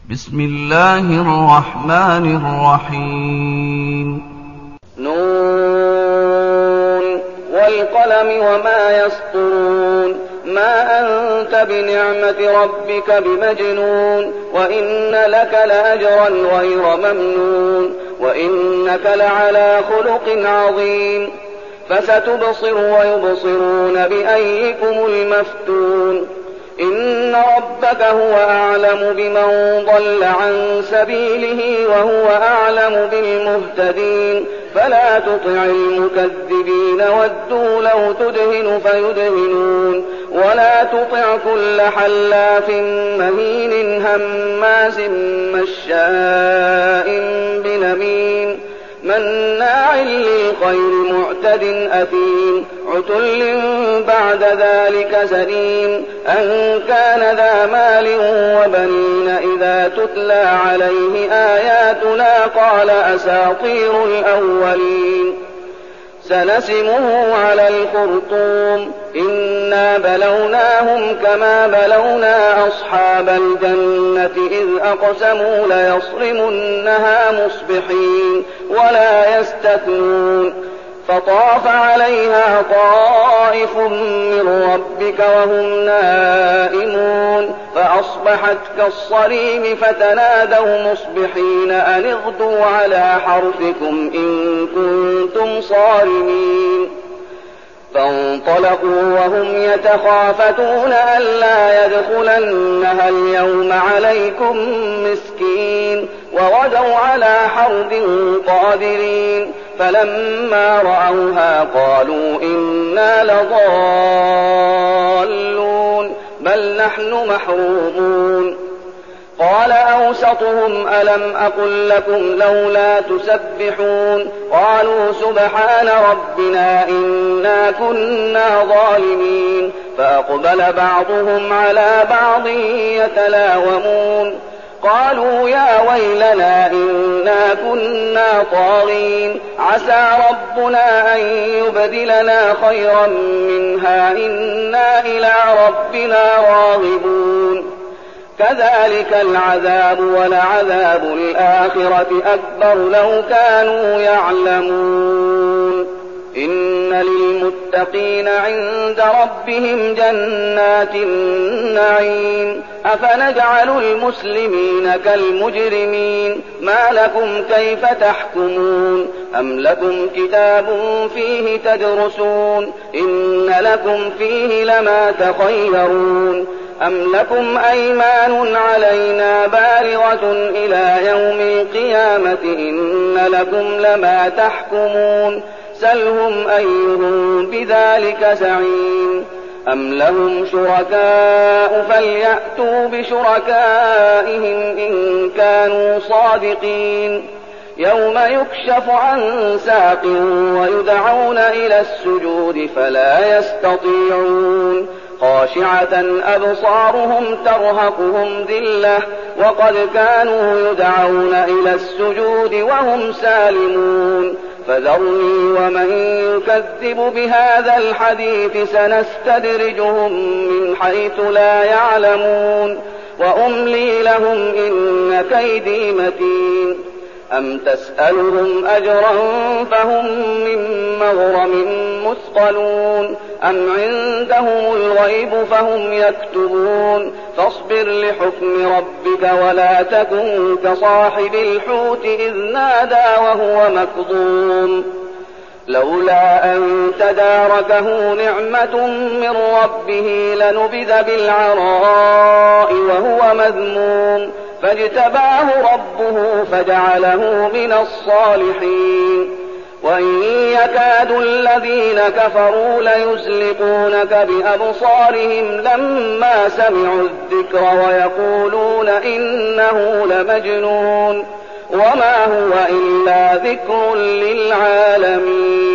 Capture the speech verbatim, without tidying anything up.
بسم الله الرحمن الرحيم. نون والقلم وما يسطرون ما أنت بنعمة ربك بمجنون وإن لك لأجرا غير ممنون وإنك لعلى خلق عظيم. فستبصر ويبصرون بأيكم المفتون. إن ربك هو أعلم بمن ضل عن سبيله وهو أعلم بالمهتدين. فلا تطع المكذبين ودوا لو تدهن فيدهنون ولا تطع كل حلاف مهين هماز مشاء بنميم مناع للخير معتد أثيم عتل بعد ذلك زنيم أن كان ذا مال وبنين إذا تتلى عليه آياتنا قال أساطير الأولين. سنسمه على الخرطوم إنا بلوناهم كما بلونا أصحاب الجنة إذ أقسموا ليصرمنها مصبحين ولا يستثنون. فطاف عليها طائف من ربك وهم نائمون فأصبحت كالصريم فتنادوا مصبحين أن اغدوا على حرثكم إن كنتم صارمين. فانطلقوا وهم يتخافتون ألا يدخلنها اليوم عليكم مسكين وغدوا على حرد قادرين. فلما رأوها قالوا إنا لضالون بل نحن محرومون. قال أوسطهم ألم أقل لكم لولا تسبحون قالوا سبحان ربنا إنا كنا ظالمين. فأقبل بعضهم على بعض يتلاومون قالوا يا ويلنا إنا كنا طاغين عسى ربنا أن يبدلنا خيرا منها إنا إلى ربنا راغبون. كذلك العذاب ولعذاب الآخرة أكبر لو كانوا يعلمون. إن للمتقين عند ربهم جنات النعيم. أفنجعل المسلمين كالمجرمين ما لكم كيف تحكمون أم لكم كتاب فيه تدرسون إن لكم فيه لما تخيرون أم لكم أيمان علينا بالغة إلى يوم القيامة إن لكم لما تحكمون سلهم أيهم بذلك زعيم. أم لهم شركاء فليأتوا بشركائهم إن كانوا صادقين. يوم يكشف عن ساق ويدعون إلى السجود فلا يستطيعون خاشعة أبصارهم ترهقهم ذلة وقد كانوا يدعون إلى السجود وهم سالمون. فذرني ومن يكذب بهذا الحديث سنستدرجهم من حيث لا يعلمون وأملي لهم إن كيدي متين. أم تسألهم أجرا فهم من مغرم مثقلون أم عندهم الغيب فهم يكتبون. فاصبر لحكم ربك ولا تكن كصاحب الحوت إذ نادى وهو مكظوم لولا أن تداركه نعمة من ربه لنبذ بالعراء وهو مذموم فاجتباه ربه فجعله من الصالحين. وإن يكاد الذين كفروا ليزلقونك بأبصارهم لما سمعوا الذكر ويقولون إنه لمجنون وما هو إلا ذكر للعالمين.